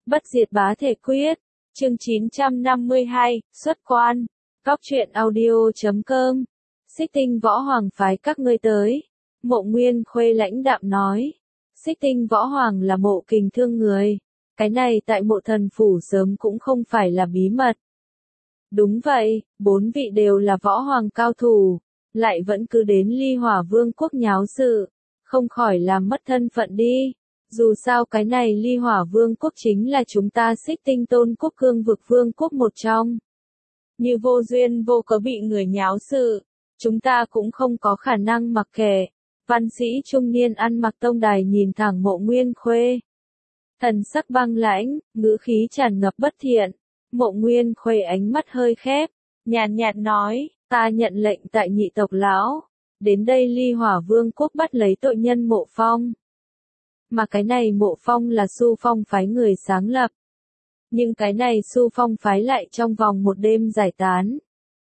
Bất diệt bá thể quyết. Chương 952, xuất quan. Góc truyện audio.com. Xích Tinh Võ Hoàng phái các ngươi tới. Mộ Nguyên Khuê lãnh đạm nói. Xích Tinh Võ Hoàng là mộ kình thương người. Cái này tại mộ thần phủ sớm cũng không phải là bí mật. Đúng vậy, 4 vị đều là võ hoàng cao thủ, lại vẫn cứ đến Ly Hỏa Vương quốc nháo sự, không khỏi làm mất thân phận đi. Dù sao cái này Ly Hỏa Vương quốc chính là chúng ta Xích Tinh Tôn quốc cương vực vương quốc một trong. Như vô duyên vô cớ bị người nháo sự, chúng ta cũng không có khả năng mặc kệ. Văn sĩ trung niên ăn mặc tông đài nhìn thẳng Mộ Nguyên Khuê. Thần sắc băng lãnh, ngữ khí tràn ngập bất thiện. Mộ Nguyên Khuê ánh mắt hơi khép, nhàn nhạt nói, ta nhận lệnh tại nhị tộc lão, đến đây Ly Hỏa Vương quốc bắt lấy tội nhân Mộ Phong. Mà cái này Mộ Phong là Su Phong phái người sáng lập. Nhưng cái này Su Phong phái lại trong vòng một đêm giải tán.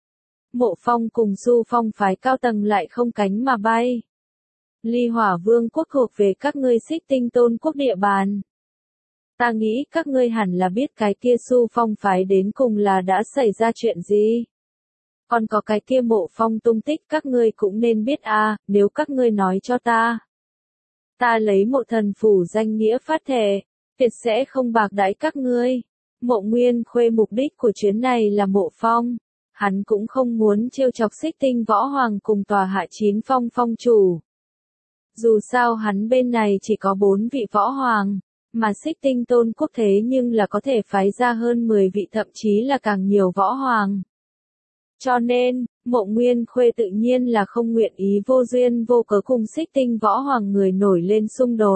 Mộ Phong cùng Su Phong phái cao tầng lại không cánh mà bay. Ly Hỏa Vương quốc thuộc về các ngươi Xích Tinh Tôn quốc địa bàn. Ta nghĩ các ngươi hẳn là biết cái kia Su Phong phái đến cùng là đã xảy ra chuyện gì. Còn có cái kia Mộ Phong tung tích các ngươi cũng nên biết à, nếu các ngươi nói cho ta. Ta lấy Mộ thần phủ danh nghĩa phát thệ, tuyệt sẽ không bạc đãi các ngươi. Mộ Nguyên Khuê mục đích của chuyến này là Mộ Phong. Hắn cũng không muốn trêu chọc Xích Tinh Võ Hoàng cùng tòa hạ 9 phong phong chủ. Dù sao hắn bên này chỉ có 4 vị võ hoàng. Mà Xích Tinh Tôn quốc thế nhưng là có thể phái ra hơn 10 vị thậm chí là càng nhiều võ hoàng. Cho nên, Mộ Nguyên Khuê tự nhiên là không nguyện ý vô duyên vô cớ cùng Xích Tinh Võ Hoàng người nổi lên xung đột.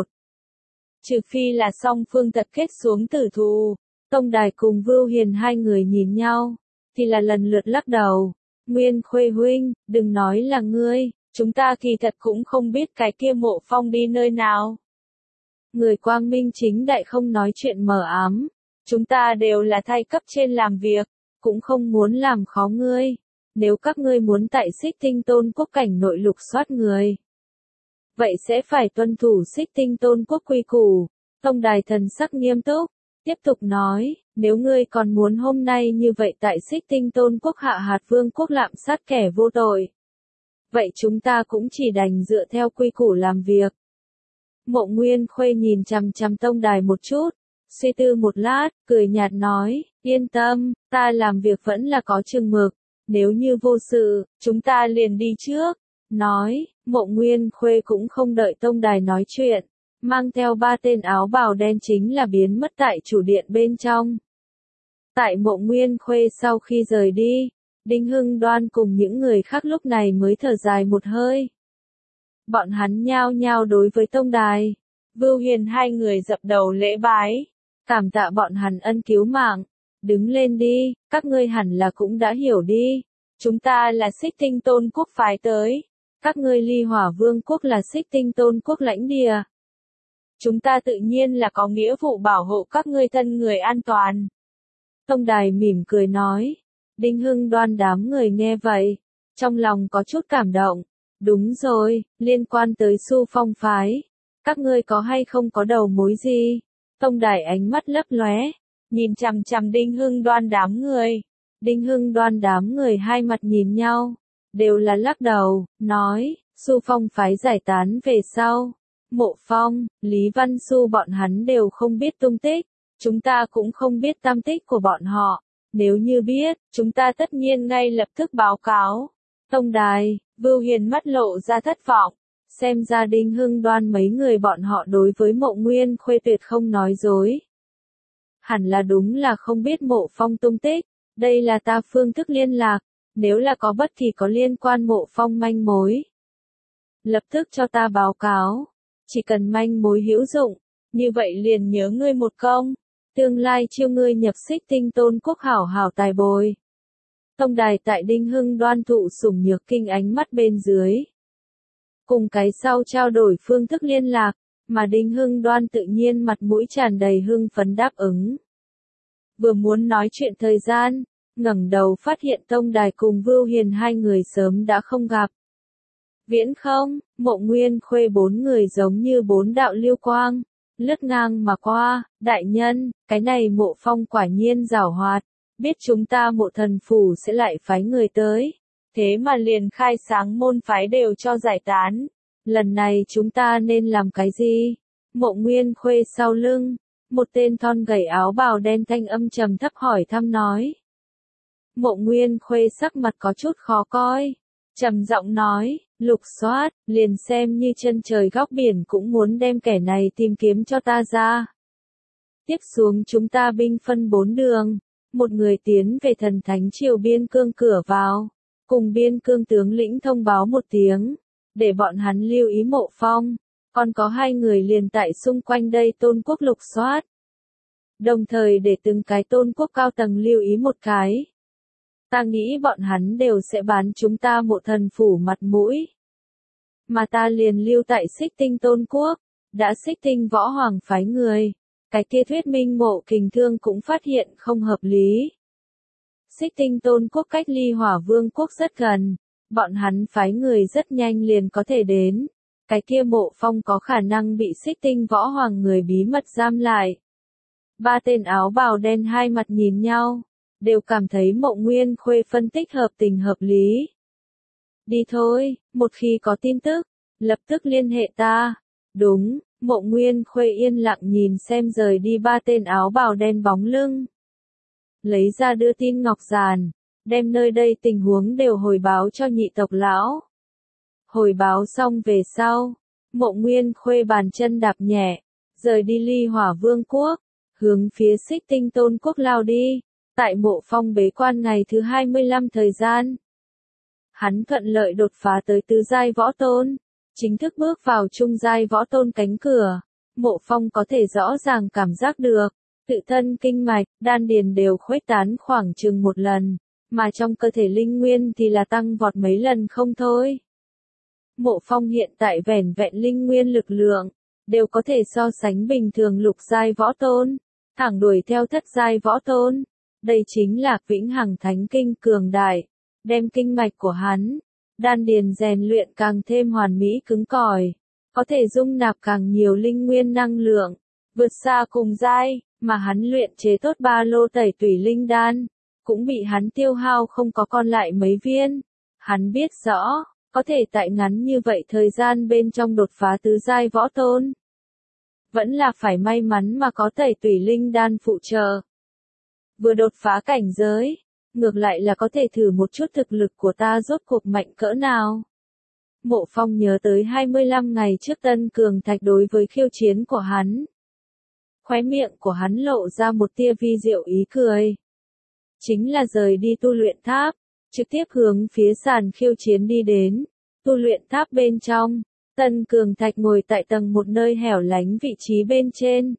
Trừ phi là song phương thật kết xuống tử thù, Tông Đài cùng Vưu Hiền hai người nhìn nhau, thì là lần lượt lắc đầu. Nguyên Khuê huynh, đừng nói là ngươi, chúng ta kỳ thật cũng không biết cái kia Mộ Phong đi nơi nào. Người quang minh chính đại không nói chuyện mờ ám, chúng ta đều là thay cấp trên làm việc, cũng không muốn làm khó ngươi, nếu các ngươi muốn tại Xích Tinh Tôn quốc cảnh nội lục soát người. Vậy sẽ phải tuân thủ Xích Tinh Tôn quốc quy củ. Tông Đài thần sắc nghiêm túc, tiếp tục nói, nếu ngươi còn muốn hôm nay như vậy tại Xích Tinh Tôn quốc hạ hạt vương quốc lạm sát kẻ vô tội. Vậy chúng ta cũng chỉ đành dựa theo quy củ làm việc. Mộ Nguyên Khuê nhìn chằm chằm Tông Đài một chút, suy tư một lát, cười nhạt nói, yên tâm, ta làm việc vẫn là có chừng mực, nếu như vô sự, chúng ta liền đi trước. Nói, Mộ Nguyên Khuê cũng không đợi Tông Đài nói chuyện, mang theo 3 tên áo bào đen chính là biến mất tại chủ điện bên trong. Tại Mộ Nguyên Khuê sau khi rời đi, Đinh Hưng Đoan cùng những người khác lúc này mới thở dài một hơi. Bọn hắn nhao nhao đối với Tông Đài, Vưu Hiền hai người dập đầu lễ bái, cảm tạ bọn hắn ân cứu mạng. Đứng lên đi, các ngươi hẳn là cũng đã hiểu đi. Chúng ta là Xích Tinh Tôn quốc phái tới. Các ngươi Ly Hỏa Vương quốc là Xích Tinh Tôn quốc lãnh địa. Chúng ta tự nhiên là có nghĩa vụ bảo hộ các ngươi thân người an toàn. Tông Đài mỉm cười nói. Đinh Hưng Đoan đám người nghe vậy, trong lòng có chút cảm động. Đúng rồi, liên quan tới Su Phong phái, các ngươi có hay không có đầu mối gì? Tông Đài ánh mắt lấp lóe, nhìn chằm chằm Đinh Hưng Đoan đám người. Đinh Hưng Đoan đám người hai mặt nhìn nhau, đều là lắc đầu, nói, Su Phong phái giải tán về sau. Mộ Phong, Lý Văn Su bọn hắn đều không biết tung tích, chúng ta cũng không biết tăm tích của bọn họ. Nếu như biết, chúng ta tất nhiên ngay lập tức báo cáo. Tông Đài, Vưu Hiền mắt lộ ra thất vọng, xem ra Đinh Hưng Đoan mấy người bọn họ đối với Mộ Nguyên Khuê tuyệt không nói dối. Hẳn là đúng là không biết Mộ Phong tung tích, đây là ta phương thức liên lạc, nếu là có bất kỳ có liên quan Mộ Phong manh mối. Lập tức cho ta báo cáo, chỉ cần manh mối hữu dụng, như vậy liền nhớ ngươi một công, tương lai chiêu ngươi nhập Xích Tinh Tôn quốc hảo hảo tài bồi. Tông Đài tại Đinh Hưng Đoan thụ sủng nhược kinh ánh mắt bên dưới. Cùng cái sau trao đổi phương thức liên lạc, mà Đinh Hưng Đoan tự nhiên mặt mũi tràn đầy hưng phấn đáp ứng. Vừa muốn nói chuyện thời gian, ngẩng đầu phát hiện Tông Đài cùng Vưu Hiền hai người sớm đã không gặp. Viễn không, Mộ Nguyên Khuê 4 người giống như 4 đạo lưu quang, lướt ngang mà qua, đại nhân, cái này Mộ Phong quả nhiên giảo hoạt, biết chúng ta Mộ thần phủ sẽ lại phái người tới, thế mà liền khai sáng môn phái đều cho giải tán, lần này chúng ta nên làm cái gì? Mộ Nguyên Khuê sau lưng, một tên thon gầy áo bào đen thanh âm trầm thấp hỏi thăm nói. Mộ Nguyên Khuê sắc mặt có chút khó coi, trầm giọng nói, lục soát, liền xem như chân trời góc biển cũng muốn đem kẻ này tìm kiếm cho ta ra. Tiếp xuống chúng ta binh phân 4 đường, một người tiến về thần thánh triều biên cương cửa vào, cùng biên cương tướng lĩnh thông báo một tiếng, để bọn hắn lưu ý Mộ Phong, còn có 2 người liền tại xung quanh đây tôn quốc lục soát. Đồng thời để từng cái tôn quốc cao tầng lưu ý một cái. Ta nghĩ bọn hắn đều sẽ bán chúng ta Mộ thần phủ mặt mũi. Mà ta liền lưu tại Xích Tinh tôn quốc, đã Xích Tinh võ hoàng phái người. Cái kia thuyết minh Mộ Kình Thương cũng phát hiện không hợp lý. Xích Tinh tôn quốc cách Ly Hỏa Vương quốc rất gần, bọn hắn phái người rất nhanh liền có thể đến. Cái kia Mộ Phong có khả năng bị Xích Tinh võ hoàng người bí mật giam lại. 3 tên áo bào đen hai mặt nhìn nhau, đều cảm thấy Mộ Nguyên Khuê phân tích hợp tình hợp lý. Đi thôi, một khi có tin tức, lập tức liên hệ ta. Đúng, Mộ Nguyên Khuê yên lặng nhìn xem rời đi 3 tên áo bào đen bóng lưng. Lấy ra đưa tin ngọc giàn, đem nơi đây tình huống đều hồi báo cho nhị tộc lão. Hồi báo xong về sau, Mộ Nguyên Khuê bàn chân đạp nhẹ, rời đi Ly Hỏa Vương quốc, hướng phía Xích Tinh tôn quốc lao đi, tại Mộ Phong bế quan ngày thứ 25 thời gian. Hắn thuận lợi đột phá tới tứ giai võ tôn, chính thức bước vào trung giai võ tôn cánh cửa. Mộ Phong có thể rõ ràng cảm giác được, tự thân kinh mạch, đan điền đều khuếch tán khoảng chừng 1 lần, mà trong cơ thể linh nguyên thì là tăng vọt mấy lần không thôi. Mộ Phong hiện tại vẻn vẹn linh nguyên lực lượng, đều có thể so sánh bình thường lục giai võ tôn, thẳng đuổi theo thất giai võ tôn. Đây chính là vĩnh hằng thánh kinh cường đại, đem kinh mạch của hắn, đan điền rèn luyện càng thêm hoàn mỹ cứng cỏi, có thể dung nạp càng nhiều linh nguyên năng lượng, vượt xa cùng giai, mà hắn luyện chế tốt 3 lô tẩy tủy linh đan, cũng bị hắn tiêu hao không có còn lại mấy viên. Hắn biết rõ, có thể tại ngắn như vậy thời gian bên trong đột phá tứ giai võ tôn. Vẫn là phải may mắn mà có tẩy tủy linh đan phụ trợ. Vừa đột phá cảnh giới, ngược lại là có thể thử một chút thực lực của ta rốt cuộc mạnh cỡ nào. Mộ Phong nhớ tới 25 ngày trước Tân Cường Thạch đối với khiêu chiến của hắn. Khóe miệng của hắn lộ ra một tia vi diệu ý cười. Chính là rời đi tu luyện tháp, trực tiếp hướng phía sàn khiêu chiến đi đến. Tu luyện tháp bên trong, Tân Cường Thạch ngồi tại tầng một nơi hẻo lánh vị trí bên trên.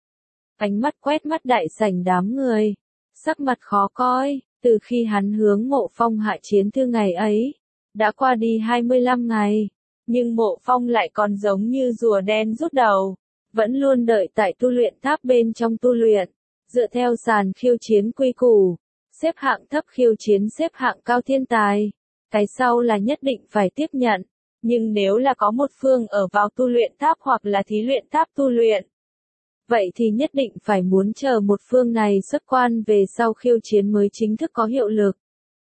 Ánh mắt quét mắt đại sảnh đám người, sắc mặt khó coi, từ khi hắn hướng Mộ Phong hạ chiến thư ngày ấy, đã qua đi 25 ngày, nhưng Mộ Phong lại còn giống như rùa đen rút đầu, vẫn luôn đợi tại tu luyện tháp bên trong tu luyện, dựa theo sàn khiêu chiến quy củ, xếp hạng thấp khiêu chiến xếp hạng cao thiên tài, cái sau là nhất định phải tiếp nhận, nhưng nếu là có một phương ở vào tu luyện tháp hoặc là thí luyện tháp tu luyện, vậy thì nhất định phải muốn chờ một phương này xuất quan về sau khiêu chiến mới chính thức có hiệu lực.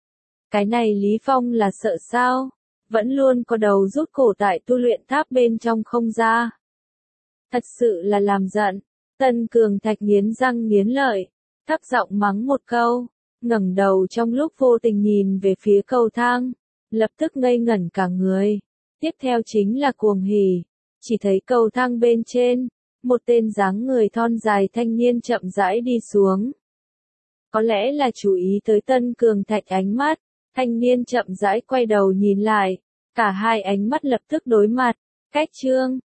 Cái này Lý Phong là sợ sao? Vẫn luôn có đầu rút cổ tại tu luyện tháp bên trong không ra. Thật sự là làm giận. Tân Cường Thạch nghiến răng nghiến lợi, thấp giọng mắng một câu, ngẩng đầu trong lúc vô tình nhìn về phía cầu thang, lập tức ngây ngẩn cả người. Tiếp theo chính là cuồng hỉ, chỉ thấy cầu thang bên trên, một tên dáng người thon dài thanh niên chậm rãi đi xuống. Có lẽ là chú ý tới Tân Cường Thạch ánh mắt, thanh niên chậm rãi quay đầu nhìn lại, cả hai ánh mắt lập tức đối mặt, cách chương,